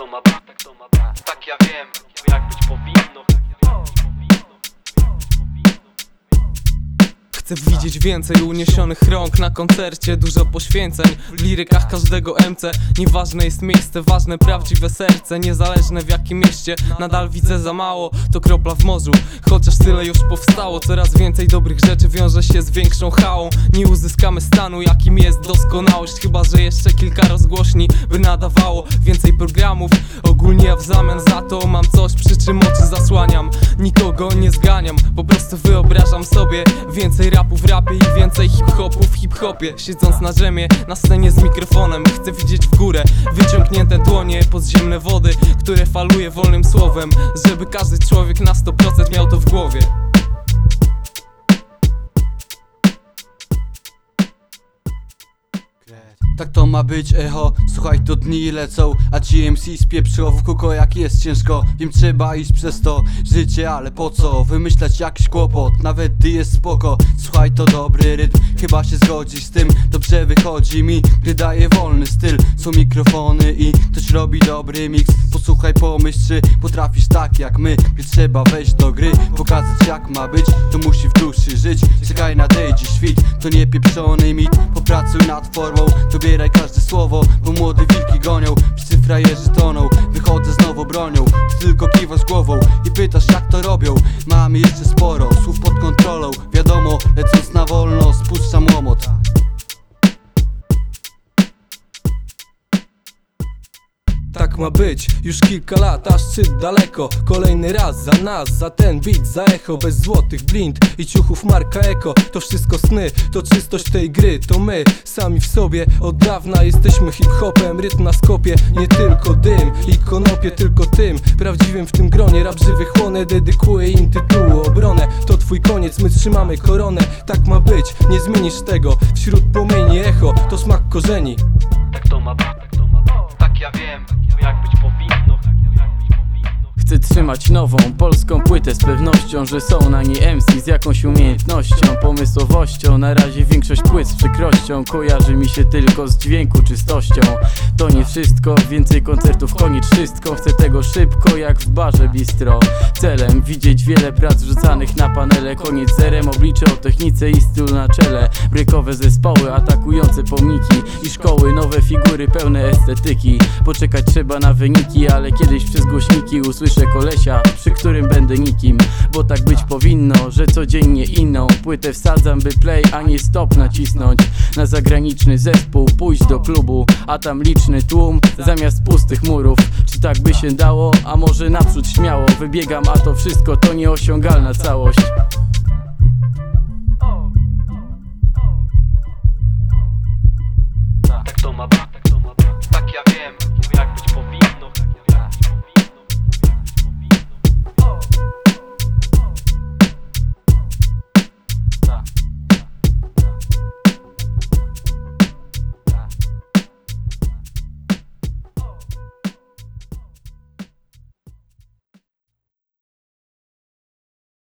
to ma być, tak ja wiem, jak być powinno. Chcę widzieć więcej uniesionych rąk na koncercie, dużo poświęceń w lirykach każdego MC. Nieważne jest miejsce, ważne prawdziwe serce. Niezależne w jakim mieście, nadal widzę za mało. To kropla w morzu, chociaż tyle już powstało. Coraz więcej dobrych rzeczy wiąże się z większą chałą. Nie uzyskamy stanu, jakim jest doskonałość, chyba że jeszcze kilka rozgłośni by nadawało więcej programów. Ogólnie ja w zamian za to mam coś, przy czym oczy zasłaniam. Nikogo nie zganiam, po prostu wyobrażam sobie więcej rapu w rapie i więcej hip-hopu w hip-hopie. Siedząc na drzemie, na scenie z mikrofonem, chcę widzieć w górę wyciągnięte dłonie, podziemne wody, które faluje wolnym słowem. Żeby każdy człowiek na 100% miał to w głowie. Tak to ma być, echo, słuchaj, to dni lecą, a GMC spieprzyło w kółko, jak jest ciężko. Wiem, trzeba iść przez to życie, ale po co wymyślać jakiś kłopot, nawet gdy jest spoko. Słuchaj, to dobry rytm, chyba się zgodzisz z tym. Dobrze wychodzi mi, gdy daje wolny styl. Są mikrofony i ktoś robi dobry mix. Posłuchaj, pomyśl, czy potrafisz tak jak my. Gdy trzeba wejść do gry, pokazać jak ma być, to musi w duszy żyć. Czekaj, nadejdzie świt, to nie pieprzony mit. Popracuj nad formą, dobieraj każde słowo, bo młode wilki gonią, wszyscy frajerzy toną. Wychodzę znowu bronią, ty tylko kiwasz głową i pytasz jak to robią. Mamy jeszcze sporo słów pod kontrolą, wiadomo, lecąc na wolno spuszczam łomot. Tak ma być, już kilka lat, a szczyt daleko. Kolejny raz za nas, za ten beat, za echo. Bez złotych blind i ciuchów marka Eko. To wszystko sny, to czystość tej gry. To my, sami w sobie, od dawna jesteśmy hip-hopem. Rytm na skopie, nie tylko dym i konopie, tylko tym prawdziwym w tym gronie. Rap żywy chłonę, dedykuję im tytułu obronę. To twój koniec, my trzymamy koronę. Tak ma być, nie zmienisz tego. Wśród płomieni echo, to smak korzeni. Tak to ma być, tak ja wiem, jak być powinno. Chcę trzymać nową, polską płytę z pewnością, że są na niej MC z jakąś umiejętnością, pomysłowością. Na razie większość płyt z przykrością kojarzy mi się tylko z dźwięku, czystością. To nie wszystko, więcej koncertów, koniec wszystko. Chcę tego szybko, jak w barze bistro. Celem widzieć wiele prac rzucanych na panele. Koniec zerem, oblicze o technice i stylu na czele. Brykowe zespoły, atakujące pomniki i szkoły, nowe figury pełne estetyki. Poczekać trzeba na wyniki, ale kiedyś przez głośniki usłyszę kolesia, przy którym będę nikim. Bo tak być powinno, że codziennie inną płytę wsadzam, by play, a nie stop nacisnąć. Na zagraniczny zespół, pójść do klubu, a tam liczny tłum zamiast pustych murów. Czy tak by się dało? A może naprzód śmiało wybiegam, a to wszystko to nieosiągalna całość.